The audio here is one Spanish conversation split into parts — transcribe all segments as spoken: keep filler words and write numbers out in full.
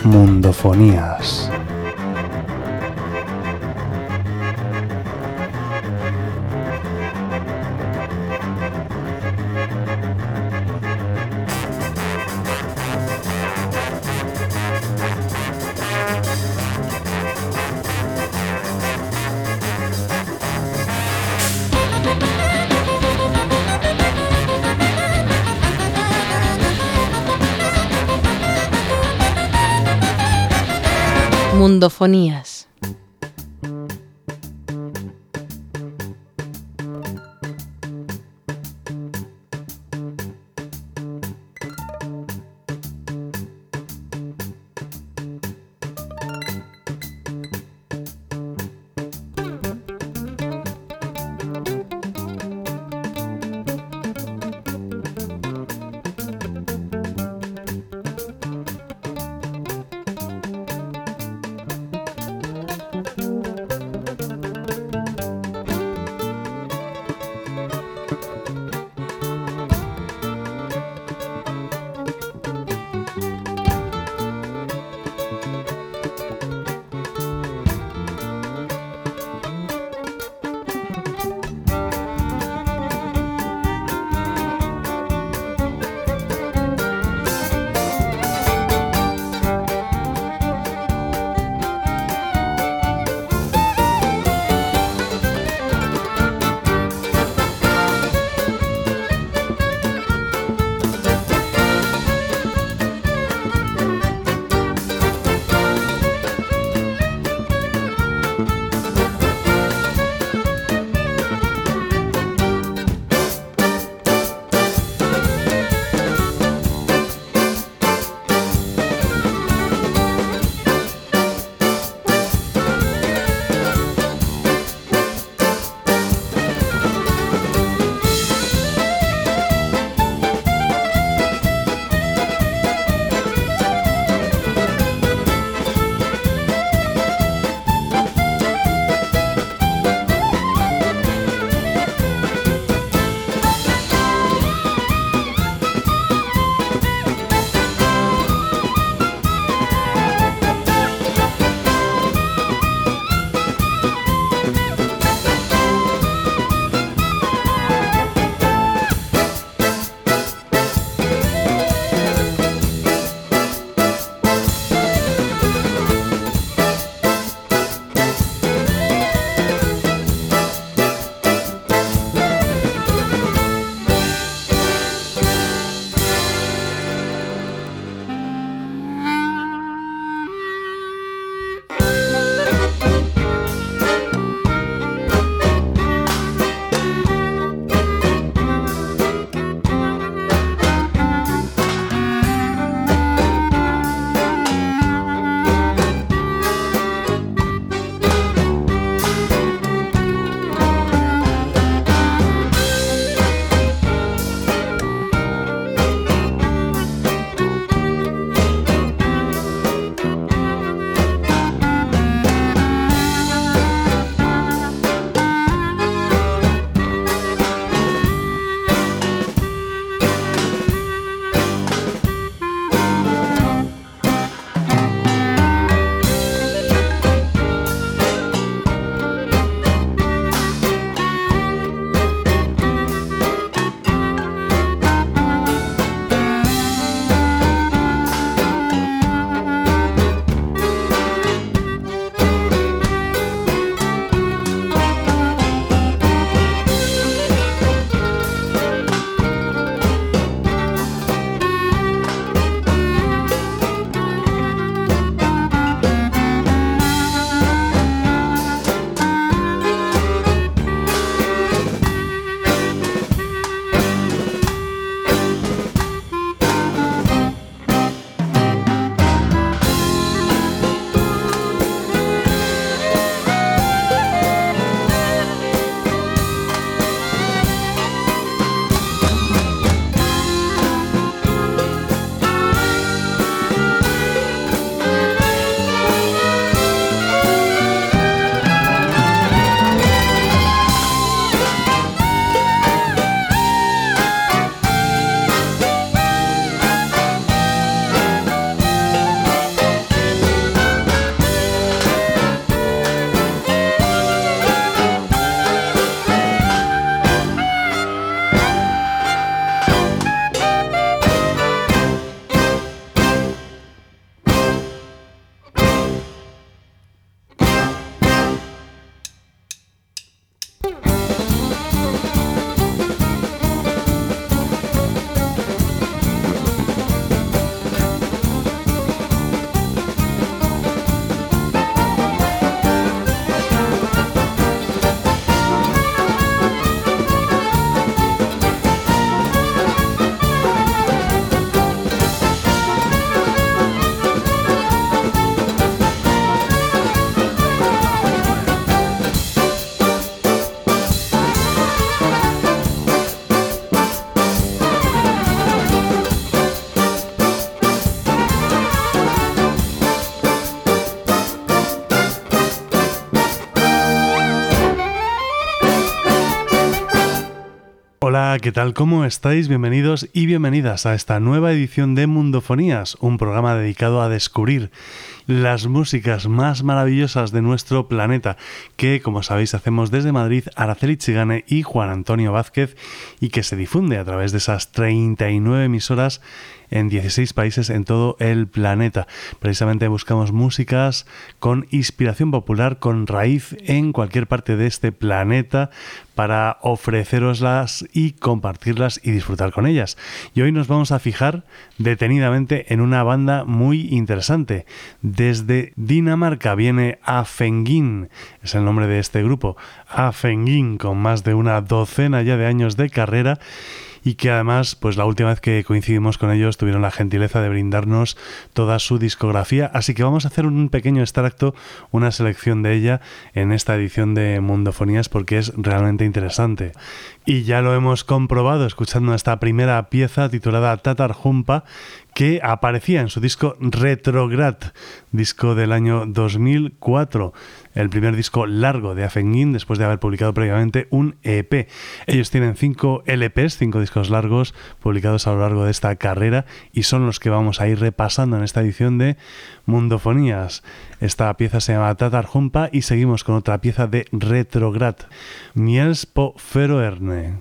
Mundofonías. Mundofonías. Hola, ¿qué tal? ¿Cómo estáis? Bienvenidos y bienvenidas a esta nueva edición de Mundofonías, un programa dedicado a descubrir las músicas más maravillosas de nuestro planeta, que, como sabéis, hacemos desde Madrid Araceli Chigane y Juan Antonio Vázquez, y que se difunde a través de esas treinta y nueve emisoras en dieciséis países en todo el planeta. Precisamente buscamos músicas con inspiración popular, con raíz en cualquier parte de este planeta, para ofreceroslas y compartirlas y disfrutar con ellas. Y hoy nos vamos a fijar detenidamente en una banda muy interesante. Desde Dinamarca viene Afengin, es el nombre de este grupo, Afengin, con más de una docena ya de años de carrera, y que además, pues la última vez que coincidimos con ellos tuvieron la gentileza de brindarnos toda su discografía, así que vamos a hacer un pequeño extracto, una selección de ella en esta edición de Mundofonías, porque es realmente interesante. Y ya lo hemos comprobado escuchando esta primera pieza titulada Tatar Humpa, que aparecía en su disco Retrograd, disco del año dos mil cuatro, el primer disco largo de Afengin después de haber publicado previamente un E P. Ellos tienen cinco L Ps, cinco discos largos publicados a lo largo de esta carrera, y son los que vamos a ir repasando en esta edición de Mundofonías. Esta pieza se llama Tatar Humpa y seguimos con otra pieza de Retrograd, Miels på Færøerne.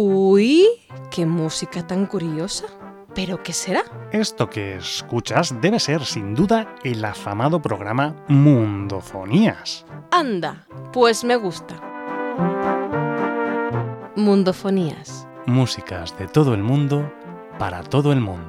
Uy, qué música tan curiosa. ¿Pero qué será? Esto que escuchas debe ser, sin duda, el afamado programa Mundofonías. Anda, pues me gusta. Mundofonías. Músicas de todo el mundo, para todo el mundo.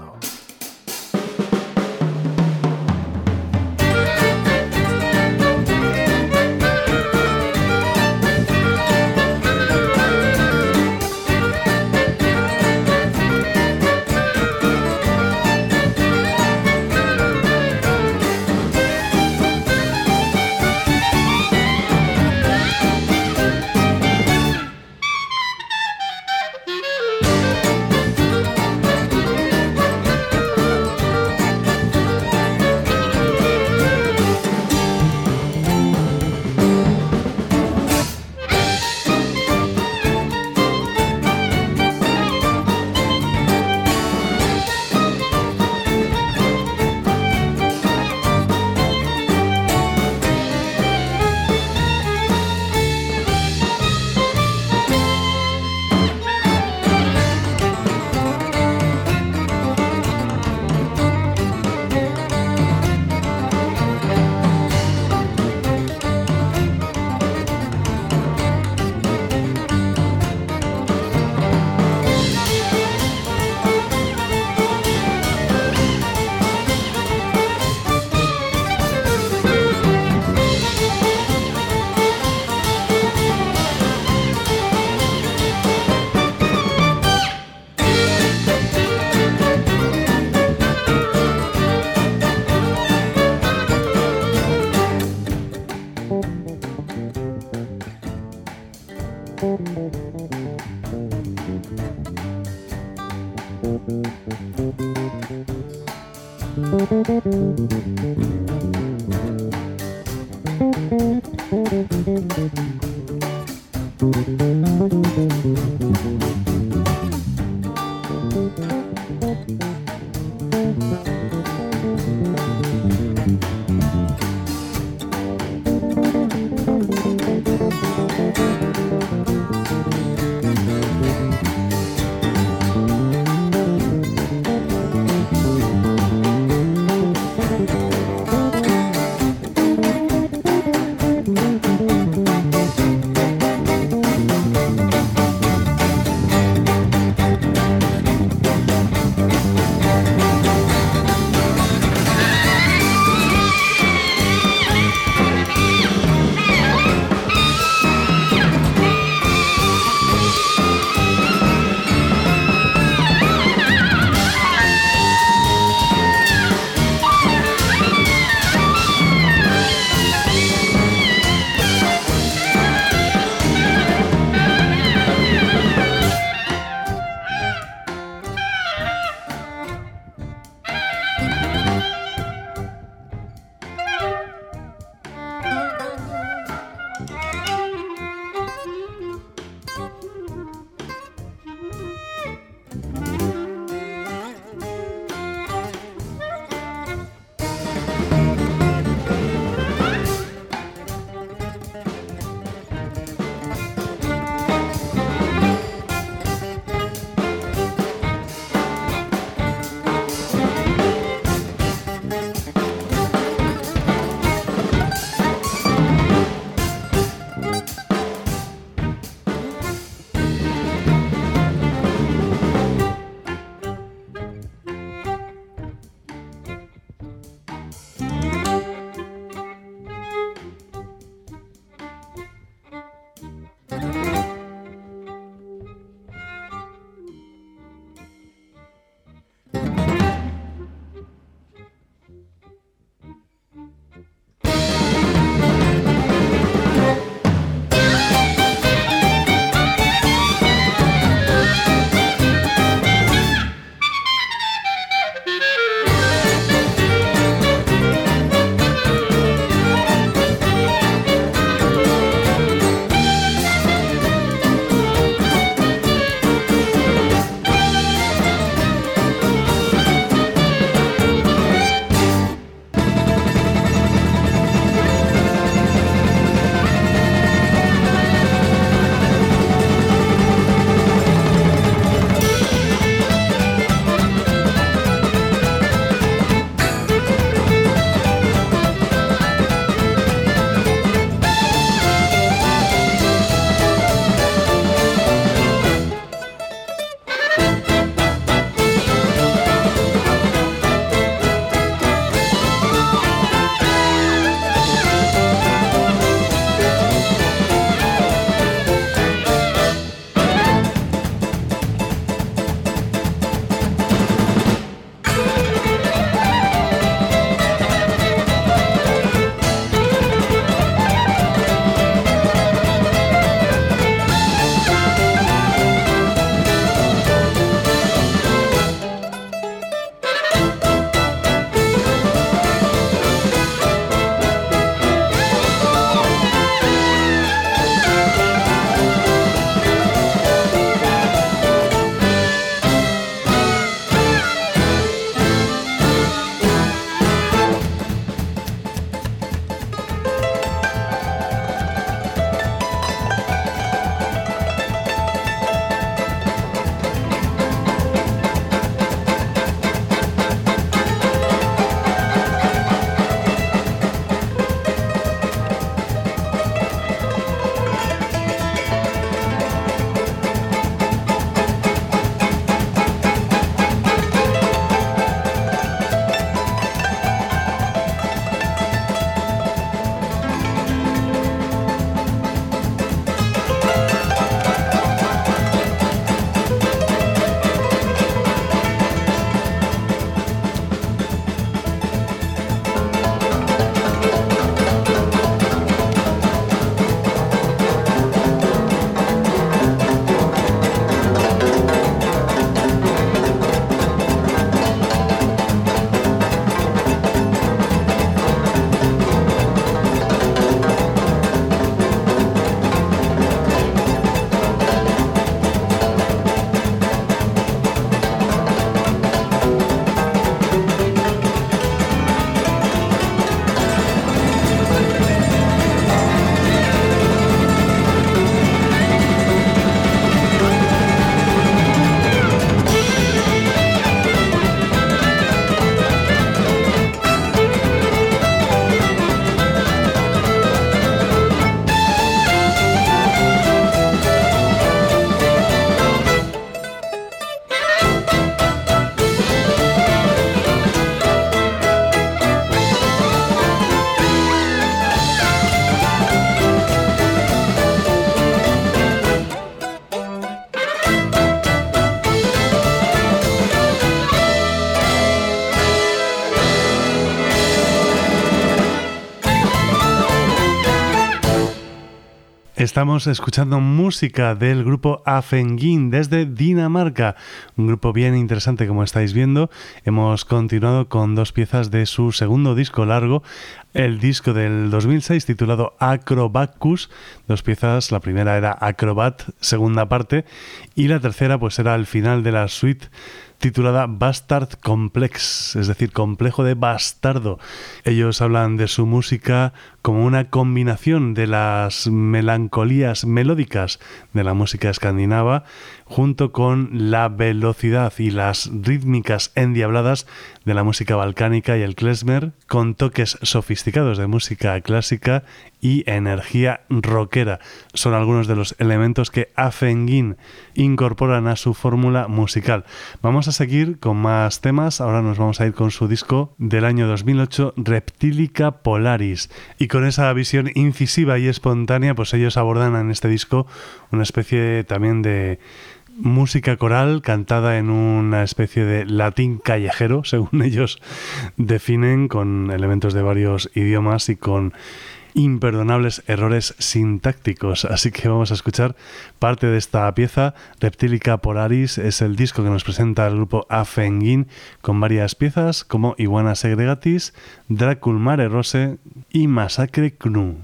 Estamos escuchando música del grupo Afengin desde Dinamarca, un grupo bien interesante como estáis viendo. Hemos continuado con dos piezas de su segundo disco largo, el disco del dos mil seis titulado Acrobacus, dos piezas, la primera era Acrobat, segunda parte, y la tercera pues era el final de la suite titulada Bastard Complex, es decir, complejo de bastardo. Ellos hablan de su música como una combinación de las melancolías melódicas de la música escandinava junto con la velocidad y las rítmicas endiabladas de la música balcánica y el klezmer, con toques sofisticados de música clásica y energía rockera. Son algunos de los elementos que Afengin incorporan a su fórmula musical. Vamos a seguir con más temas. Ahora nos vamos a ir con su disco del año dos mil ocho, Reptilica Polaris. Y con esa visión incisiva y espontánea, pues ellos abordan en este disco una especie también de música coral cantada en una especie de latín callejero, según ellos definen, con elementos de varios idiomas y con imperdonables errores sintácticos. Así que vamos a escuchar parte de esta pieza. Reptilica Polaris es el disco que nos presenta el grupo Afengin, con varias piezas como Iguana Segregatis, Dracul Mare Rose y Massacre Knu.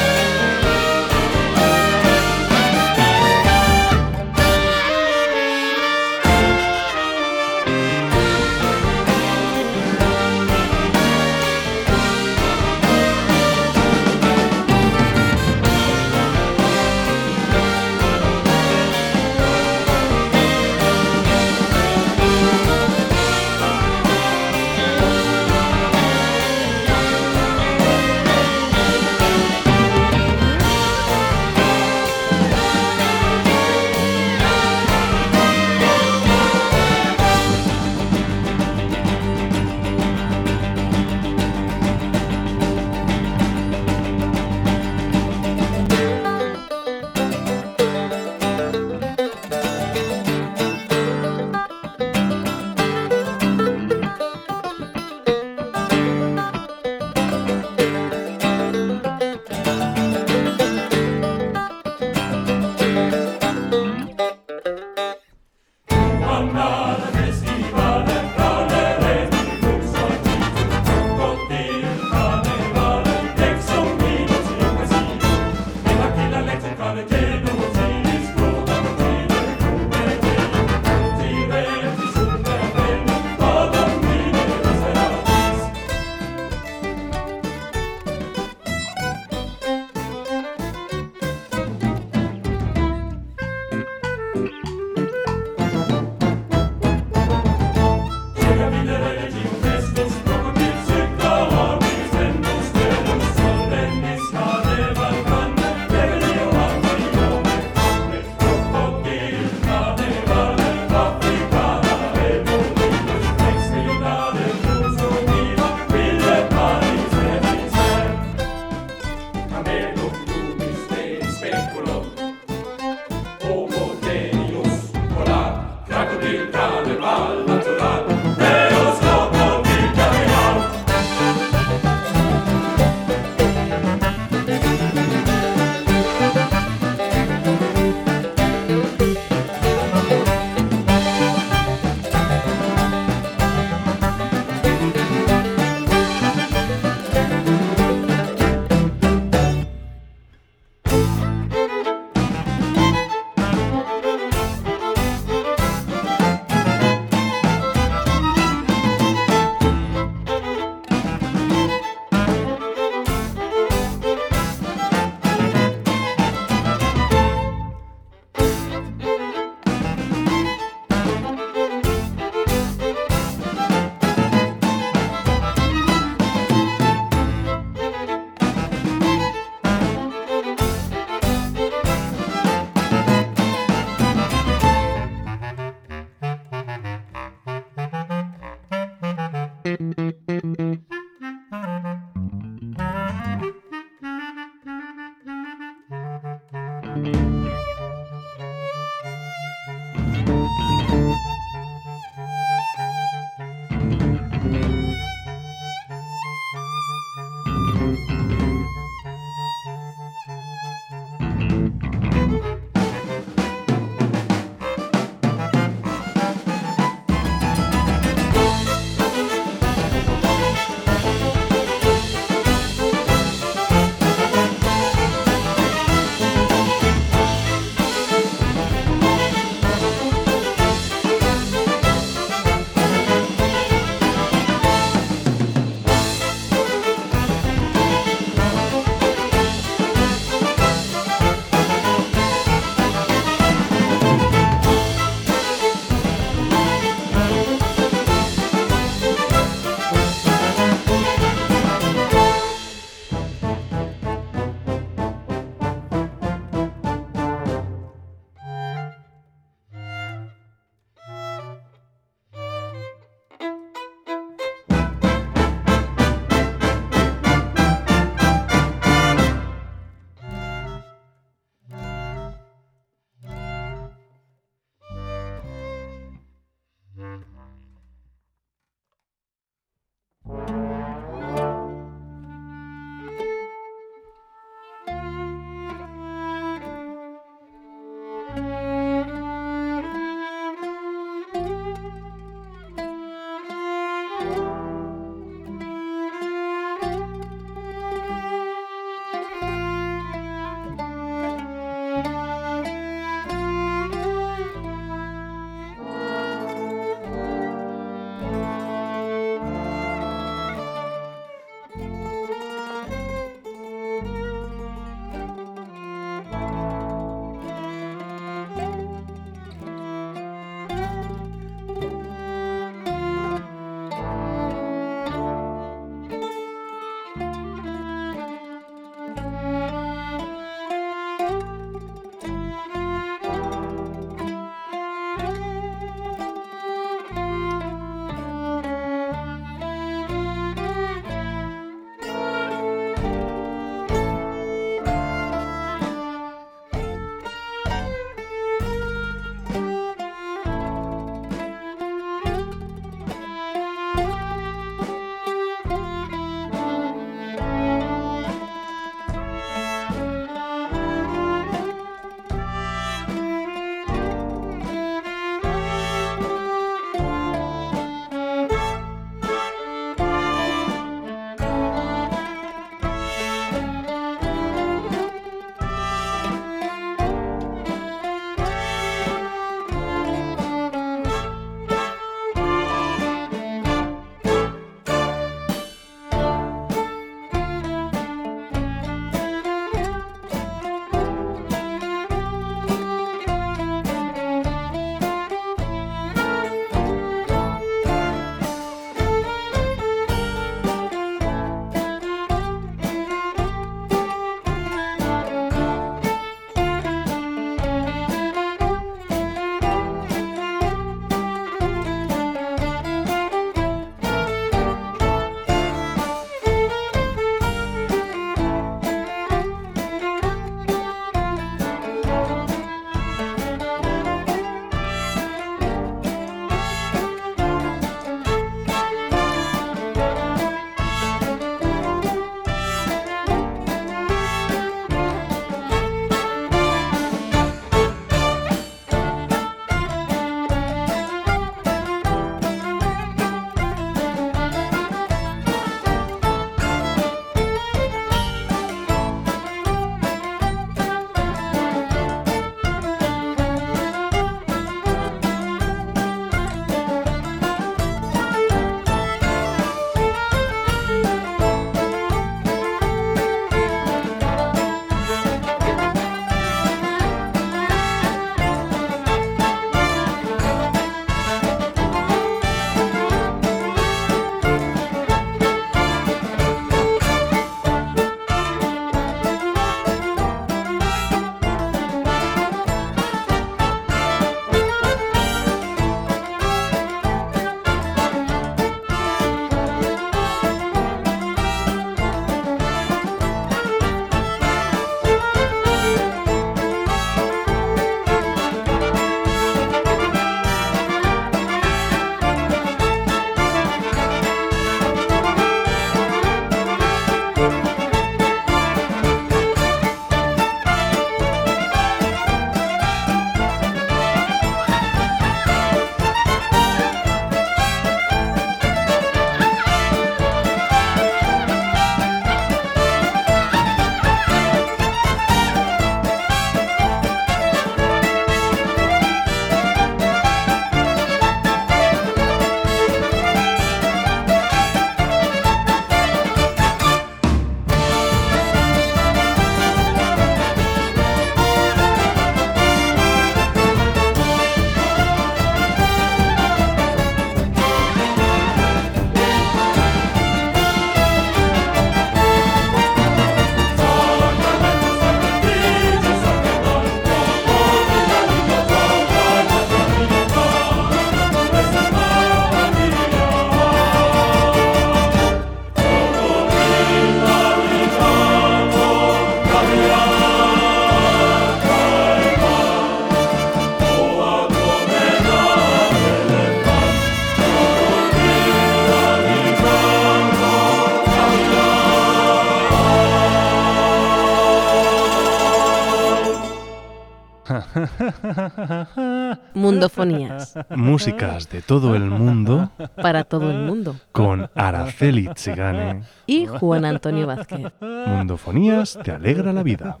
Mundofonías. Músicas de todo el mundo Para todo el mundo. con Araceli Tsigane. Y Juan Antonio Vázquez. Mundofonías te alegra la vida.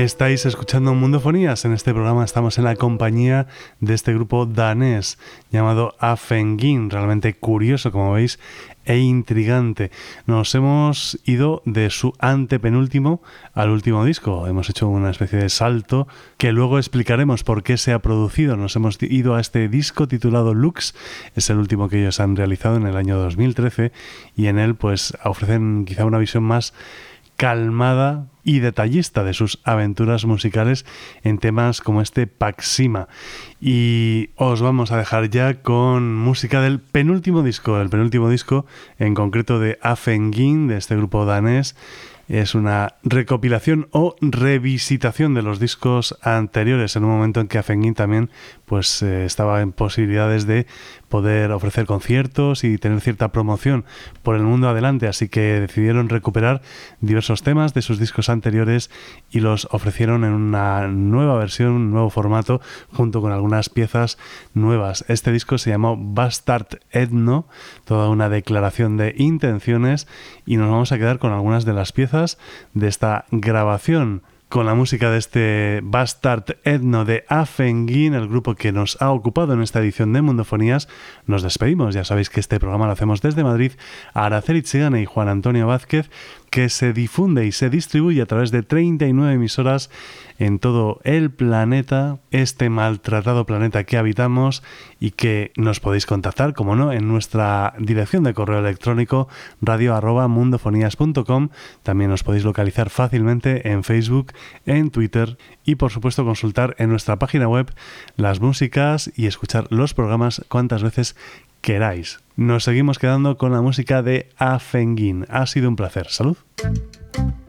Estáis escuchando Mundofonías. En este programa estamos en la compañía de este grupo danés llamado Afengin, realmente curioso, como veis, e intrigante. Nos hemos ido de su antepenúltimo al último disco. Hemos hecho una especie de salto que luego explicaremos por qué se ha producido. Nos hemos ido a este disco titulado Lux. Es el último que ellos han realizado en el año dos mil trece y en él pues ofrecen quizá una visión más calmada y detallista de sus aventuras musicales en temas como este Paxima. Y os vamos a dejar ya con música del penúltimo disco, el penúltimo disco en concreto de Afengin, de este grupo danés. Es una recopilación o revisitación de los discos anteriores, en un momento en que Afengin también pues, eh, estaba en posibilidades de poder ofrecer conciertos y tener cierta promoción por el mundo adelante, así que decidieron recuperar diversos temas de sus discos anteriores y los ofrecieron en una nueva versión, un nuevo formato, junto con algunas piezas nuevas. Este disco se llamó Bastard Ethno, toda una declaración de intenciones, y nos vamos a quedar con algunas de las piezas de esta grabación, con la música de este Bastard Ethno de Afengin, el grupo que nos ha ocupado en esta edición de Mundofonías. Nos despedimos. Ya sabéis que este programa lo hacemos desde Madrid, a Araceli Txigane y Juan Antonio Vázquez, que se difunde y se distribuye a través de treinta y nueve emisoras en todo el planeta, este maltratado planeta que habitamos, y que nos podéis contactar, como no, en nuestra dirección de correo electrónico radio arroba mundofonías punto com. También nos podéis localizar fácilmente en Facebook, en Twitter y por supuesto consultar en nuestra página web las músicas y escuchar los programas cuantas veces queráis. Nos seguimos quedando con la música de Afengin. Ha sido un placer. Salud.